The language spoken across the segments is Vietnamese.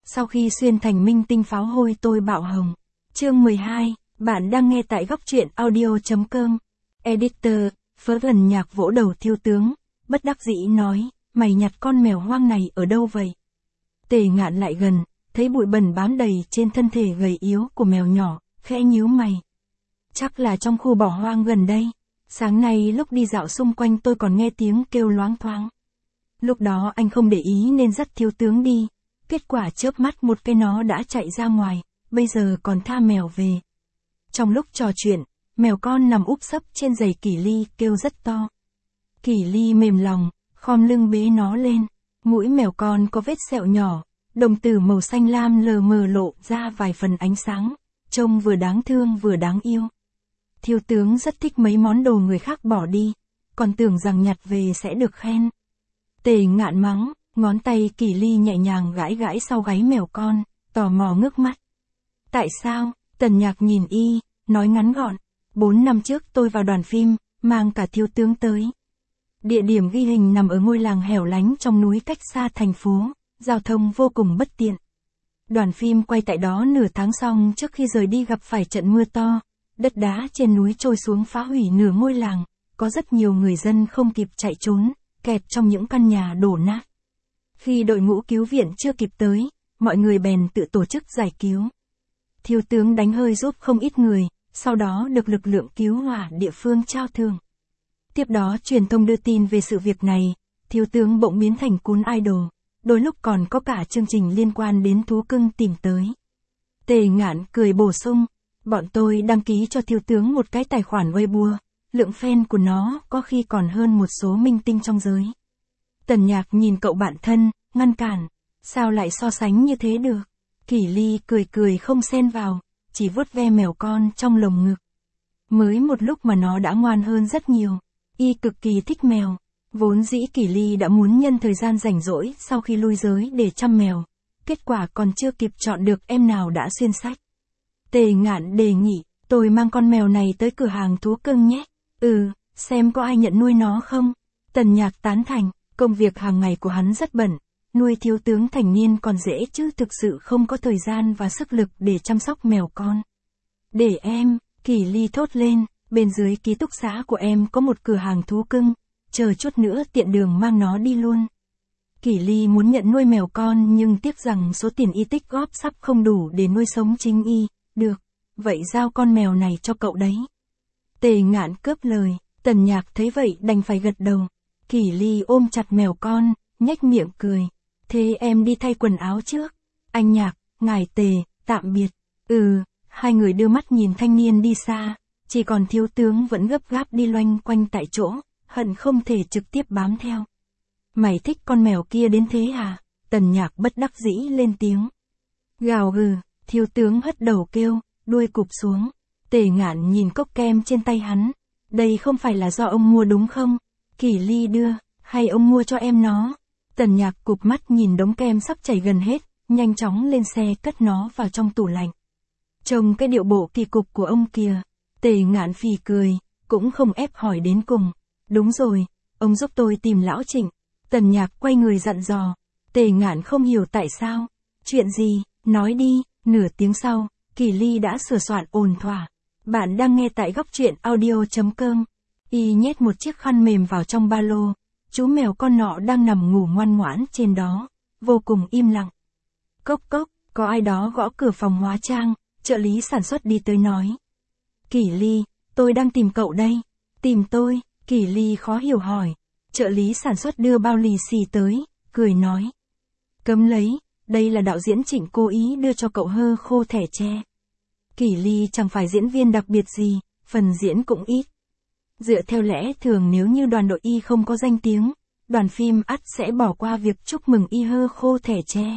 Sau khi xuyên thành minh tinh pháo hôi tôi bạo hồng. Chương 12, bạn đang nghe tại góc truyện audio.com. Editor, Fervent Nhạc vỗ đầu Thiêu tướng, bất đắc dĩ nói, mày nhặt con mèo hoang này ở đâu vậy? Tề Ngạn lại gần, thấy bụi bẩn bám đầy trên thân thể gầy yếu của mèo nhỏ, khẽ nhíu mày. Chắc là trong khu bỏ hoang gần đây. Sáng nay lúc đi dạo xung quanh tôi còn nghe tiếng kêu loáng thoáng. Lúc đó anh không để ý nên dắt Thiếu tướng đi. Kết quả chớp mắt một cái nó đã chạy ra ngoài, bây giờ còn tha mèo về. Trong lúc trò chuyện, mèo con nằm úp sấp trên giày Kỷ Ly kêu rất to. Kỷ Ly mềm lòng, khom lưng bế nó lên. Mũi mèo con có vết sẹo nhỏ, đồng tử màu xanh lam lờ mờ lộ ra vài phần ánh sáng, trông vừa đáng thương vừa đáng yêu. Thiếu tướng rất thích mấy món đồ người khác bỏ đi, còn tưởng rằng nhặt về sẽ được khen. Tề Ngạn mắng, ngón tay Kỷ Ly nhẹ nhàng gãi gãi sau gáy mèo con, tò mò ngước mắt. Tại sao? Tần Nhạc nhìn y, nói ngắn gọn. 4 năm trước tôi vào đoàn phim, mang cả thiếu tướng tới. Địa điểm ghi hình nằm ở ngôi làng hẻo lánh trong núi cách xa thành phố, giao thông vô cùng bất tiện. Đoàn phim quay tại đó nửa tháng xong trước khi rời đi gặp phải trận mưa to, đất đá trên núi trôi xuống phá hủy nửa ngôi làng, có rất nhiều người dân không kịp chạy trốn, kẹt trong những căn nhà đổ nát. Khi đội ngũ cứu viện chưa kịp tới, mọi người bèn tự tổ chức giải cứu. Thiếu tướng đánh hơi giúp không ít người, sau đó được lực lượng cứu hỏa địa phương trao thưởng. Tiếp đó truyền thông đưa tin về sự việc này, thiếu tướng bỗng biến thành cún idol, đôi lúc còn có cả chương trình liên quan đến thú cưng tìm tới. Tề Ngạn cười bổ sung, bọn tôi đăng ký cho thiếu tướng một cái tài khoản Weibo, lượng fan của nó có khi còn hơn một số minh tinh trong giới. Tần Nhạc nhìn cậu bạn thân, ngăn cản, sao lại so sánh như thế được? Kỷ Ly cười cười không xen vào, chỉ vuốt ve mèo con trong lồng ngực. Mới một lúc mà nó đã ngoan hơn rất nhiều, y cực kỳ thích mèo. Vốn dĩ Kỷ Ly đã muốn nhân thời gian rảnh rỗi sau khi lui giới để chăm mèo, kết quả còn chưa kịp chọn được em nào đã xuyên sách. Tề Ngạn đề nghị, tôi mang con mèo này tới cửa hàng thú cưng nhé. Xem có ai nhận nuôi nó không? Tần Nhạc tán thành, công việc hàng ngày của hắn rất bận, nuôi thiếu tướng thành niên còn dễ chứ thực sự không có thời gian và sức lực để chăm sóc mèo con. Để em, Kỷ Ly thốt lên, bên dưới ký túc xá của em có một cửa hàng thú cưng, chờ chút nữa tiện đường mang nó đi luôn. Kỷ Ly muốn nhận nuôi mèo con nhưng tiếc rằng số tiền y tích góp sắp không đủ để nuôi sống chính y. Được, vậy giao con mèo này cho cậu đấy. Tề Ngạn cướp lời, Tần Nhạc thấy vậy đành phải gật đầu. Kỷ Ly ôm chặt mèo con, nhếch miệng cười. Thế em đi thay quần áo trước. Anh Nhạc, ngài Tề, tạm biệt. Hai người đưa mắt nhìn thanh niên đi xa, chỉ còn thiếu tướng vẫn gấp gáp đi loanh quanh tại chỗ, hận không thể trực tiếp bám theo. Mày thích con mèo kia đến thế à? Tần Nhạc bất đắc dĩ lên tiếng. Gào gừ, thiếu tướng hất đầu kêu, đuôi cụp xuống. Tề Ngạn nhìn cốc kem trên tay hắn. Đây không phải là do ông mua đúng không? Kỷ Ly đưa, hay ông mua cho em nó? Tần Nhạc cụp mắt nhìn đống kem sắp chảy gần hết, nhanh chóng lên xe cất nó vào trong tủ lạnh. Trông cái điệu bộ kỳ cục của ông kìa. Tề Ngạn phì cười, cũng không ép hỏi đến cùng. Đúng rồi, ông giúp tôi tìm lão Trịnh. Tần Nhạc quay người dặn dò. Tề Ngạn không hiểu tại sao. Chuyện gì, nói đi. Nửa tiếng sau, Kỷ Ly đã sửa soạn ổn thỏa. Bạn đang nghe tại góc truyện audio.com. Y nhét một chiếc khăn mềm vào trong ba lô. Chú mèo con nọ đang nằm ngủ ngoan ngoãn trên đó, vô cùng im lặng. Cốc cốc, có ai đó gõ cửa phòng hóa trang, trợ lý sản xuất đi tới nói. Kỷ Ly, tôi đang tìm cậu đây. Tìm tôi? Kỷ Ly khó hiểu hỏi. Trợ lý sản xuất đưa bao lì xì tới, cười nói. Cấm lấy, đây là đạo diễn Trịnh cố ý đưa cho cậu hơ khô thẻ tre. Kỷ Ly chẳng phải diễn viên đặc biệt gì, phần diễn cũng ít. Dựa theo lẽ thường nếu như đoàn đội y không có danh tiếng, đoàn phim ắt sẽ bỏ qua việc chúc mừng y hơ khô thẻ tre.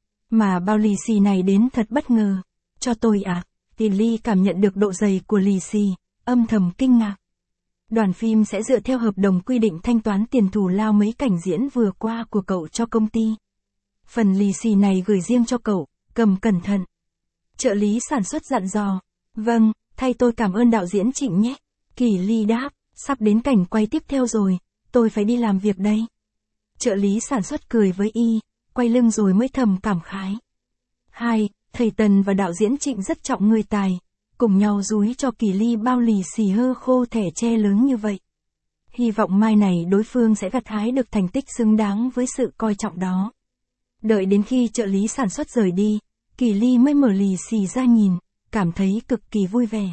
Mà bao lì xì này đến thật bất ngờ. Cho tôi à? Kỷ Ly cảm nhận được độ dày của lì xì, âm thầm kinh ngạc. Đoàn phim sẽ dựa theo hợp đồng quy định thanh toán tiền thù lao mấy cảnh diễn vừa qua của cậu cho công ty. Phần lì xì này gửi riêng cho cậu, cầm cẩn thận. Trợ lý sản xuất dặn dò. Vâng, thay tôi cảm ơn đạo diễn Trịnh nhé. Kỷ Ly đáp, sắp đến cảnh quay tiếp theo rồi, tôi phải đi làm việc đây. Trợ lý sản xuất cười với y, quay lưng rồi mới thầm cảm khái. 2. Thầy Tần và đạo diễn Trịnh rất trọng người tài, cùng nhau dúi cho Kỳ Ly bao lì xì hơ khô thẻ tre lớn như vậy. Hy vọng mai này đối phương sẽ gặt hái được thành tích xứng đáng với sự coi trọng đó. Đợi đến khi trợ lý sản xuất rời đi, Kỳ Ly mới mở lì xì ra nhìn, cảm thấy cực kỳ vui vẻ.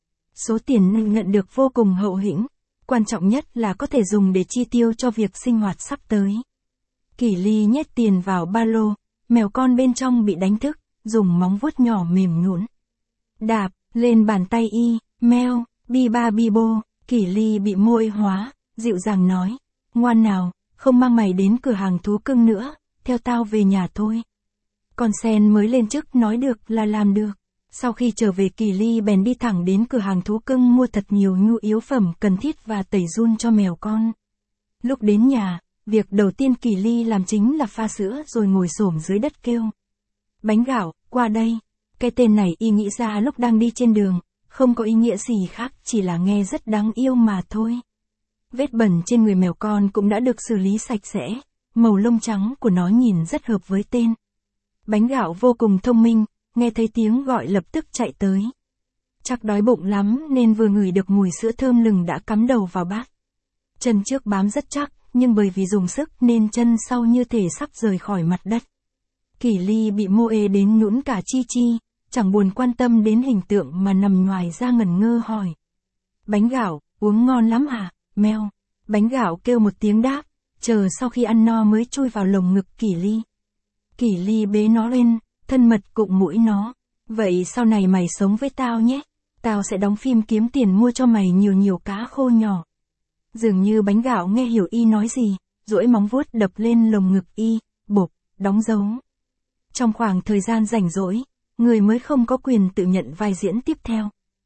Số tiền nhận được vô cùng hậu hĩnh, quan trọng nhất là có thể dùng để chi tiêu cho việc sinh hoạt sắp tới. Kỳ Ly nhét tiền vào ba lô, mèo con bên trong bị đánh thức, dùng móng vuốt nhỏ mềm nhũn đạp lên bàn tay y, meo, bi ba bi bô. Kỳ Ly bị môi hóa, dịu dàng nói, ngoan nào, không mang mày đến cửa hàng thú cưng nữa, theo tao về nhà thôi. Con sen mới lên chức nói được là làm được. Sau khi trở về Kỳ Ly bèn đi thẳng đến cửa hàng thú cưng mua thật nhiều nhu yếu phẩm cần thiết và tẩy giun cho mèo con. Lúc đến nhà, việc đầu tiên Kỳ Ly làm chính là pha sữa rồi ngồi xổm dưới đất kêu. Bánh gạo, qua đây. Cái tên này y nghĩ ra lúc đang đi trên đường, không có ý nghĩa gì khác, chỉ là nghe rất đáng yêu mà thôi. Vết bẩn trên người mèo con cũng đã được xử lý sạch sẽ, màu lông trắng của nó nhìn rất hợp với tên. Bánh gạo vô cùng thông minh, nghe thấy tiếng gọi lập tức chạy tới. Chắc đói bụng lắm nên vừa ngửi được mùi sữa thơm lừng đã cắm đầu vào bát. Chân trước bám rất chắc, nhưng bởi vì dùng sức nên chân sau như thể sắp rời khỏi mặt đất. Kỳ Ly bị mô ê đến nhũn cả chi chi, chẳng buồn quan tâm đến hình tượng mà nằm ngoài ra ngẩn ngơ hỏi. Bánh gạo, uống ngon lắm à, meo. Bánh gạo kêu một tiếng đáp, chờ sau khi ăn no mới chui vào lồng ngực Kỳ Ly. Kỳ Ly bế nó lên, thân mật cụng mũi nó. Vậy sau này mày sống với tao nhé, tao sẽ đóng phim kiếm tiền mua cho mày nhiều nhiều cá khô nhỏ. Dường như bánh gạo nghe hiểu y nói gì, duỗi móng vuốt đập lên lồng ngực y, bộp, đóng dấu. Trong khoảng thời gian rảnh rỗi, người mới không có quyền tự nhận vai diễn tiếp theo.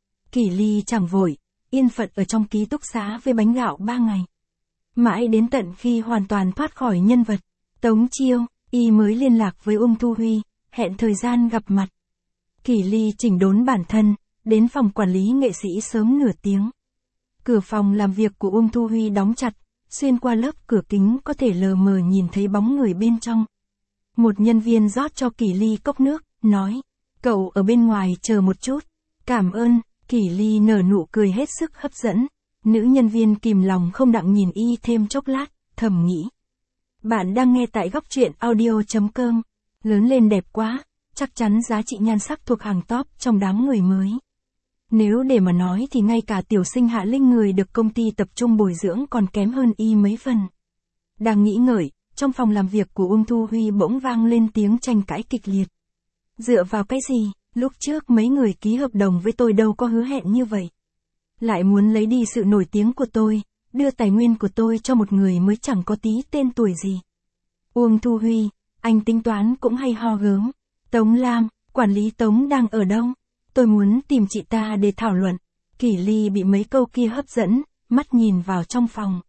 Kỳ Ly chẳng vội, yên phận ở trong ký túc xá với bánh gạo 3 ngày. Mãi đến tận khi hoàn toàn thoát khỏi nhân vật Tống Chiêu, y mới liên lạc với Thu Huy, hẹn thời gian gặp mặt. Kỳ Ly chỉnh đốn bản thân, đến phòng quản lý nghệ sĩ sớm nửa tiếng. Cửa phòng làm việc của Thu Huy đóng chặt, xuyên qua lớp cửa kính có thể lờ mờ nhìn thấy bóng người bên trong. Một nhân viên rót cho Kỳ Ly cốc nước, nói, cậu ở bên ngoài chờ một chút. Cảm ơn. Kỳ Ly nở nụ cười hết sức hấp dẫn. Nữ nhân viên kìm lòng không đặng nhìn y thêm chốc lát, thầm nghĩ. Bạn đang nghe tại góc truyện audio.com. Lớn lên đẹp quá, chắc chắn giá trị nhan sắc thuộc hàng top trong đám người mới. Nếu để mà nói thì ngay cả tiểu sinh Hạ Linh người được công ty tập trung bồi dưỡng còn kém hơn y mấy phần. Đang nghĩ ngợi, trong phòng làm việc của Thu Huy bỗng vang lên tiếng tranh cãi kịch liệt. Dựa vào cái gì, lúc trước mấy người ký hợp đồng với tôi đâu có hứa hẹn như vậy. Lại muốn lấy đi sự nổi tiếng của tôi, đưa tài nguyên của tôi cho một người mới chẳng có tí tên tuổi gì. Thu Huy, anh tính toán cũng hay ho gớm. Tống Lam, quản lý Tống đang ở đâu? Tôi muốn tìm chị ta để thảo luận. Kỳ Ly bị mấy câu kia hấp dẫn, mắt nhìn vào trong phòng.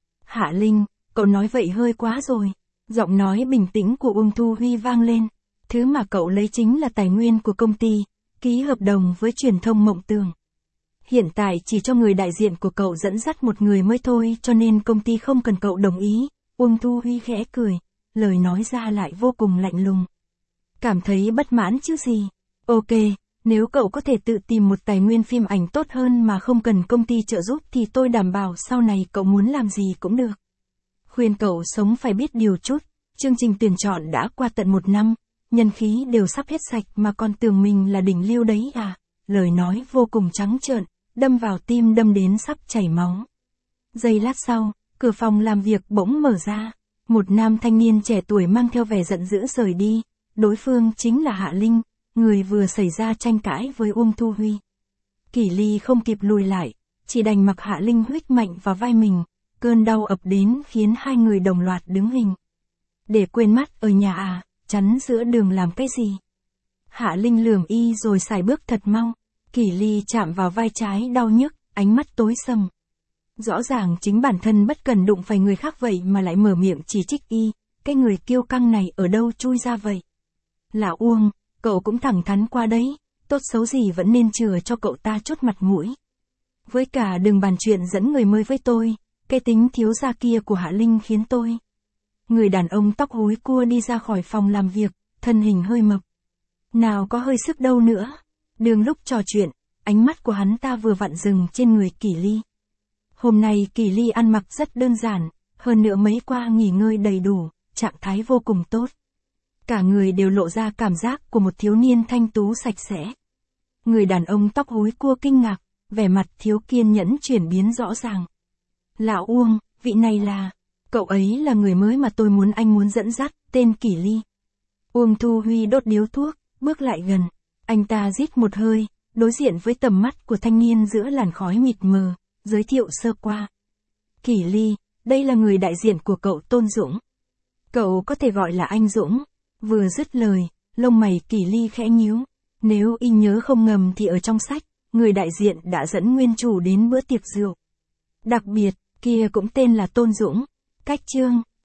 Hạ Linh, cậu nói vậy hơi quá rồi. Giọng nói bình tĩnh của Thu Huy vang lên. Thứ mà cậu lấy chính là tài nguyên của công ty, ký hợp đồng với truyền thông Mộng Tường. Hiện tại chỉ cho người đại diện của cậu dẫn dắt một người mới thôi cho nên công ty không cần cậu đồng ý. Thu Huy khẽ cười, lời nói ra lại vô cùng lạnh lùng. Cảm thấy bất mãn chứ gì? Ok, nếu cậu có thể tự tìm một tài nguyên phim ảnh tốt hơn mà không cần công ty trợ giúp thì tôi đảm bảo sau này cậu muốn làm gì cũng được. Khuyên cậu sống phải biết điều chút, chương trình tuyển chọn đã qua tận 1 năm, nhân khí đều sắp hết sạch mà còn tưởng mình là đỉnh lưu đấy à. Lời nói vô cùng trắng trợn, đâm vào tim đâm đến sắp chảy máu. Giây lát sau, cửa phòng làm việc bỗng mở ra. Một nam thanh niên trẻ tuổi mang theo vẻ giận dữ rời đi. Đối phương chính là Hạ Linh, người vừa xảy ra tranh cãi với Thu Huy. Kỳ Ly không kịp lùi lại, chỉ đành mặc Hạ Linh huých mạnh vào vai mình. Cơn đau ập đến khiến hai người đồng loạt đứng hình. Để quên mắt ở nhà à, chắn giữa đường làm cái gì? Hạ Linh lườm y rồi sải bước thật mau. Kỳ Ly chạm vào vai trái đau nhức, ánh mắt tối sầm. Rõ ràng chính bản thân bất cần đụng phải người khác vậy mà lại mở miệng chỉ trích y, cái người kiêu căng này ở đâu chui ra vậy? Là Uông, cậu cũng thẳng thắn qua đấy, tốt xấu gì vẫn nên chừa cho cậu ta chút mặt mũi. Với cả đừng bàn chuyện dẫn người mới với tôi, cái tính thiếu gia kia của Hạ Linh khiến tôi. Người đàn ông tóc húi cua đi ra khỏi phòng làm việc, thân hình hơi mập. Nào có hơi sức đâu nữa. Đường lúc trò chuyện, ánh mắt của hắn ta vừa vặn dừng trên người Kỷ Ly. Hôm nay Kỷ Ly ăn mặc rất đơn giản, hơn nữa mấy qua nghỉ ngơi đầy đủ, trạng thái vô cùng tốt. Cả người đều lộ ra cảm giác của một thiếu niên thanh tú sạch sẽ. Người đàn ông tóc hối cua kinh ngạc, vẻ mặt thiếu kiên nhẫn chuyển biến rõ ràng. Lão Uông, vị này là... Cậu ấy là người mới mà tôi muốn anh muốn dẫn dắt, tên Kỷ Ly. Uông Thu Huy đốt điếu thuốc, bước lại gần. Anh ta rít một hơi, đối diện với tầm mắt của thanh niên giữa làn khói mịt mờ, giới thiệu sơ qua. Kỷ Ly, đây là người đại diện của cậu Tôn Dũng. Cậu có thể gọi là anh Dũng. Vừa dứt lời, lông mày Kỷ Ly khẽ nhíu. Nếu y nhớ không ngầm thì ở trong sách, người đại diện đã dẫn nguyên chủ đến bữa tiệc rượu. Đặc biệt, kia cũng tên là Tôn Dũng. Cách chương